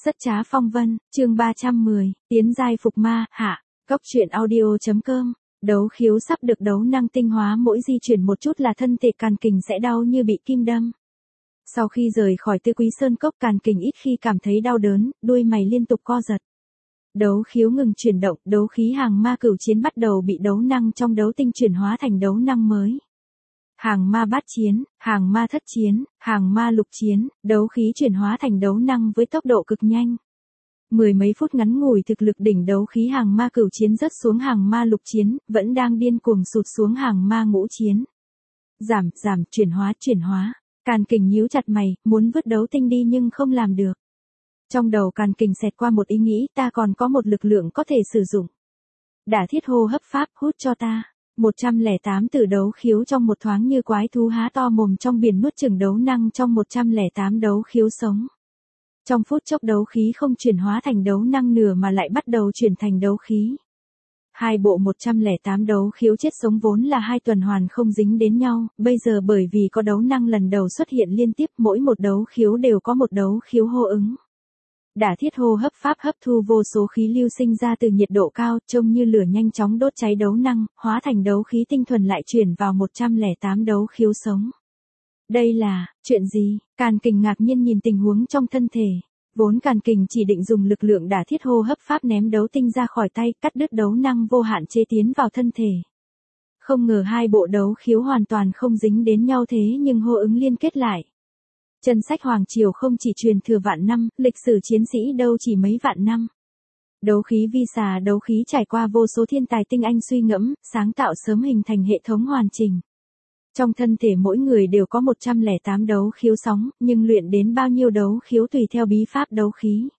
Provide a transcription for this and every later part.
Rất trá phong vân, chương 310, tiến giai phục ma, hạ, Cốc truyện audio.com. Đấu khiếu sắp được đấu năng tinh hóa, mỗi di chuyển một chút là thân thể Càn Kình sẽ đau như bị kim đâm. Sau khi rời khỏi Tư Quý Sơn Cốc, Càn Kình ít khi cảm thấy đau đớn, đuôi mày liên tục co giật. Đấu khiếu ngừng chuyển động, đấu khí hàng ma cửu chiến bắt đầu bị đấu năng trong đấu tinh chuyển hóa thành đấu năng mới. Hàng ma bát chiến, hàng ma thất chiến, hàng ma lục chiến, đấu khí chuyển hóa thành đấu năng với tốc độ cực nhanh. Mười mấy phút ngắn ngủi, thực lực đỉnh đấu khí hàng ma cửu chiến rớt xuống hàng ma lục chiến, vẫn đang điên cuồng sụt xuống hàng ma ngũ chiến. Giảm, chuyển hóa. Càn Kình nhíu chặt mày, muốn vứt đấu tinh đi nhưng không làm được. Trong đầu Càn Kình xẹt qua một ý nghĩ, ta còn có một lực lượng có thể sử dụng. Đả thiết hô hấp pháp, hút cho ta. 108 tử đấu khiếu trong một thoáng như quái thú há to mồm trong biển nuốt chửng đấu năng trong 108 đấu khiếu sống. Trong phút chốc đấu khí không chuyển hóa thành đấu năng nửa mà lại bắt đầu chuyển thành đấu khí. Hai bộ 108 đấu khiếu chết sống vốn là hai tuần hoàn không dính đến nhau, bây giờ bởi vì có đấu năng lần đầu xuất hiện liên tiếp, mỗi một đấu khiếu đều có một đấu khiếu hô ứng. Đả thiết hô hấp pháp hấp thu vô số khí lưu sinh ra từ nhiệt độ cao, trông như lửa nhanh chóng đốt cháy đấu năng, hóa thành đấu khí tinh thuần lại chuyển vào 108 đấu khiếu sống. Đây là, chuyện gì? Càn Kình ngạc nhiên nhìn tình huống trong thân thể. Vốn Càn Kình chỉ định dùng lực lượng đả thiết hô hấp pháp ném đấu tinh ra khỏi tay, cắt đứt đấu năng vô hạn chế tiến vào thân thể. Không ngờ hai bộ đấu khiếu hoàn toàn không dính đến nhau thế nhưng hô ứng liên kết lại. Chân sách Hoàng Triều không chỉ truyền thừa vạn năm, lịch sử chiến sĩ đâu chỉ mấy vạn năm. Đấu khí vi xà đấu khí trải qua vô số thiên tài tinh anh suy ngẫm, sáng tạo sớm hình thành hệ thống hoàn chỉnh. Trong thân thể mỗi người đều có 108 đấu khiếu sóng, nhưng luyện đến bao nhiêu đấu khiếu tùy theo bí pháp đấu khí.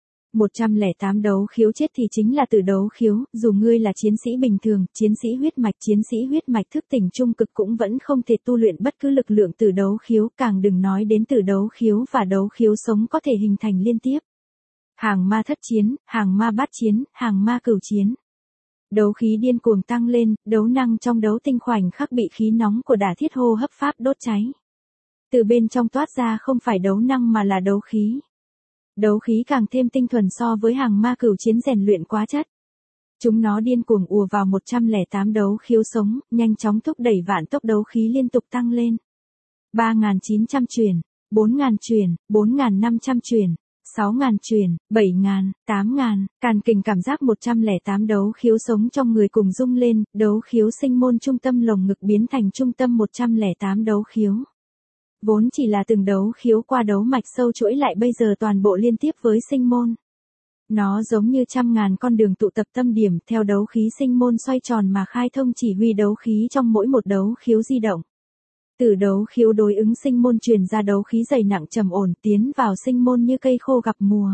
108 đấu khiếu chết thì chính là tử đấu khiếu, dù ngươi là chiến sĩ bình thường, chiến sĩ huyết mạch thức tỉnh trung cực cũng vẫn không thể tu luyện bất cứ lực lượng tử đấu khiếu, càng đừng nói đến tử đấu khiếu và đấu khiếu sống có thể hình thành liên tiếp. Hàng ma thất chiến, hàng ma bát chiến, hàng ma cửu chiến. Đấu khí điên cuồng tăng lên, đấu năng trong đấu tinh khoảnh khắc bị khí nóng của đả thiết hô hấp pháp đốt cháy. Từ bên trong toát ra không phải đấu năng mà là đấu khí. Đấu khí càng thêm tinh thuần so với hàng ma cửu chiến rèn luyện quá chất. Chúng nó điên cuồng ùa vào 108 đấu khiếu sống, nhanh chóng thúc đẩy vạn tốc đấu khí liên tục tăng lên. 3.900 truyền, 4.000 truyền, 4.500 truyền, 6.000 truyền, 7.000, 8.000, Càn Kình cảm giác 108 đấu khiếu sống trong người cùng rung lên, đấu khiếu sinh môn trung tâm lồng ngực biến thành trung tâm 108 đấu khiếu. Vốn chỉ là từng đấu khiếu qua đấu mạch sâu chuỗi lại bây giờ toàn bộ liên tiếp với sinh môn. Nó giống như trăm ngàn con đường tụ tập tâm điểm theo đấu khí sinh môn xoay tròn mà khai thông chỉ huy đấu khí trong mỗi một đấu khiếu di động. Từ đấu khiếu đối ứng sinh môn truyền ra đấu khí dày nặng trầm ổn tiến vào sinh môn như cây khô gặp mùa.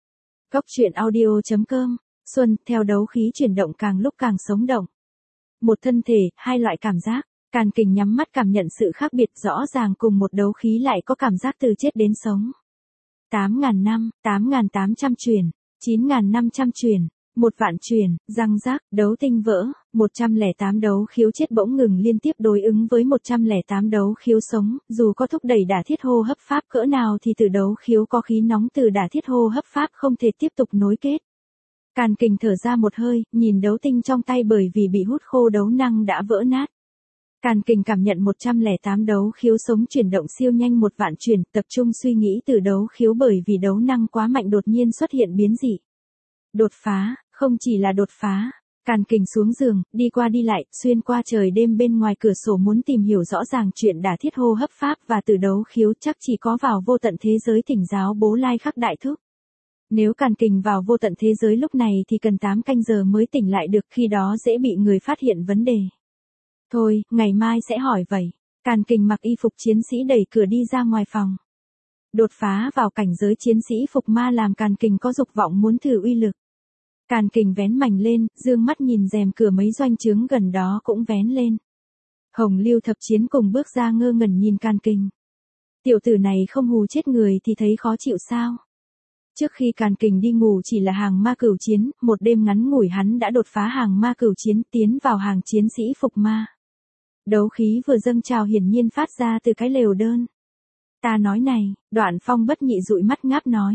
Cốc truyện audio.com, Xuân, theo đấu khí chuyển động càng lúc càng sống động. Một thân thể, hai loại cảm giác. Càn Kình nhắm mắt cảm nhận sự khác biệt rõ ràng, cùng một đấu khí lại có cảm giác từ chết đến sống. 8.000 năm, 8.800 truyền, 9.500 truyền, 1.000 truyền, răng rác, đấu tinh vỡ, 108 đấu khiếu chết bỗng ngừng liên tiếp đối ứng với 108 đấu khiếu sống, dù có thúc đẩy đả thiết hô hấp pháp cỡ nào thì từ đấu khiếu có khí nóng từ đả thiết hô hấp pháp không thể tiếp tục nối kết. Càn Kình thở ra một hơi, nhìn đấu tinh trong tay bởi vì bị hút khô đấu năng đã vỡ nát. Càn Kình cảm nhận 108 đấu khiếu sống chuyển động siêu nhanh 1.000 truyền, tập trung suy nghĩ từ đấu khiếu bởi vì đấu năng quá mạnh đột nhiên xuất hiện biến dị. Đột phá, không chỉ là đột phá. Càn Kình xuống giường, đi qua đi lại, xuyên qua trời đêm bên ngoài cửa sổ muốn tìm hiểu rõ ràng chuyện đả thiết hô hấp pháp và từ đấu khiếu, chắc chỉ có vào vô tận thế giới thỉnh giáo Bố Lai Khắc Đại Thúc. Nếu Càn Kình vào vô tận thế giới lúc này thì cần 8 canh giờ mới tỉnh lại được, khi đó dễ bị người phát hiện vấn đề. Thôi, ngày mai sẽ hỏi vậy. Càn Kình mặc y phục chiến sĩ đẩy cửa đi ra ngoài phòng. Đột phá vào cảnh giới chiến sĩ phục ma làm Càn Kình có dục vọng muốn thử uy lực. Càn Kình vén mành lên, dương mắt nhìn rèm cửa mấy doanh trướng gần đó cũng vén lên. Hồng Lưu Thập Chiến cùng bước ra ngơ ngẩn nhìn Càn Kình. Tiểu tử này không hù chết người thì thấy khó chịu sao? Trước khi Càn Kình đi ngủ chỉ là hàng ma cửu chiến, một đêm ngắn ngủi hắn đã đột phá hàng ma cửu chiến tiến vào hàng chiến sĩ phục ma. Đấu khí vừa dâng trào hiển nhiên phát ra từ cái lều đơn. Ta nói này, Đoạn Phong bất nhị dụi mắt ngáp nói.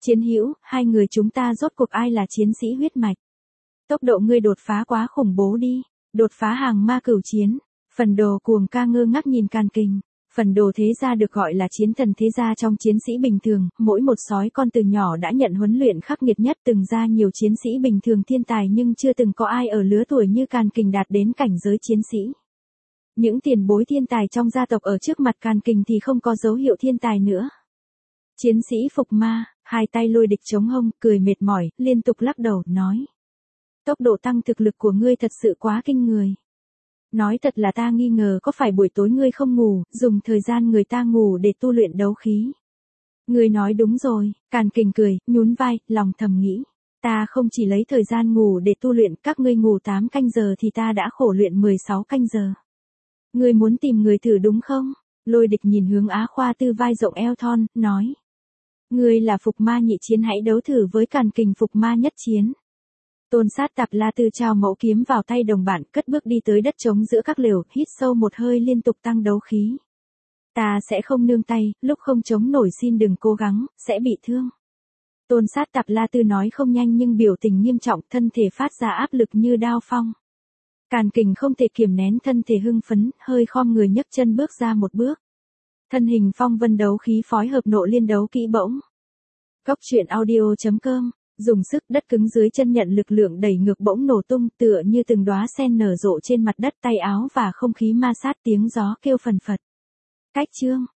Chiến hữu, hai người chúng ta rốt cuộc ai là chiến sĩ huyết mạch? Tốc độ ngươi đột phá quá khủng bố đi. Đột phá hàng ma cửu chiến. Phần đồ cuồng ca ngơ ngác nhìn Càn Kình. Phần đồ thế gia được gọi là chiến thần thế gia trong chiến sĩ bình thường, mỗi một sói con từ nhỏ đã nhận huấn luyện khắc nghiệt nhất, từng ra nhiều chiến sĩ bình thường thiên tài nhưng chưa từng có ai ở lứa tuổi như Càn Kình đạt đến cảnh giới chiến sĩ. Những tiền bối thiên tài trong gia tộc ở trước mặt Càn Kình thì không có dấu hiệu thiên tài nữa. Chiến sĩ phục ma, hai tay lôi địch chống hông, cười mệt mỏi, liên tục lắc đầu, nói. Tốc độ tăng thực lực của ngươi thật sự quá kinh người. Nói thật là ta nghi ngờ có phải buổi tối ngươi không ngủ, dùng thời gian người ta ngủ để tu luyện đấu khí. Ngươi nói đúng rồi, Càn Kình cười, nhún vai, lòng thầm nghĩ. Ta không chỉ lấy thời gian ngủ để tu luyện, các ngươi ngủ 8 canh giờ thì ta đã khổ luyện 16 canh giờ. Ngươi muốn tìm người thử đúng không? Lôi địch nhìn hướng Á Khoa Tư vai rộng eo thon, nói. Ngươi là phục ma nhị chiến, hãy đấu thử với Càn Kình phục ma nhất chiến. Tôn Sát Tạp La Tư trao mẫu kiếm vào tay đồng bạn, cất bước đi tới đất trống giữa các lều, hít sâu một hơi liên tục tăng đấu khí. Ta sẽ không nương tay, lúc không chống nổi xin đừng cố gắng, sẽ bị thương. Tôn Sát Tạp La Tư nói không nhanh nhưng biểu tình nghiêm trọng, thân thể phát ra áp lực như đao phong. Càn Kình không thể kiềm nén thân thể hưng phấn, hơi khom người nhấc chân bước ra một bước. Thân hình phong vân đấu khí phối hợp nộ liên đấu kỹ bỗng. Góc truyện audio.com, dùng sức đất cứng dưới chân nhận lực lượng đẩy ngược bỗng nổ tung, tựa như từng đóa sen nở rộ trên mặt đất, tay áo và không khí ma sát, tiếng gió kêu phần phật. Cách chương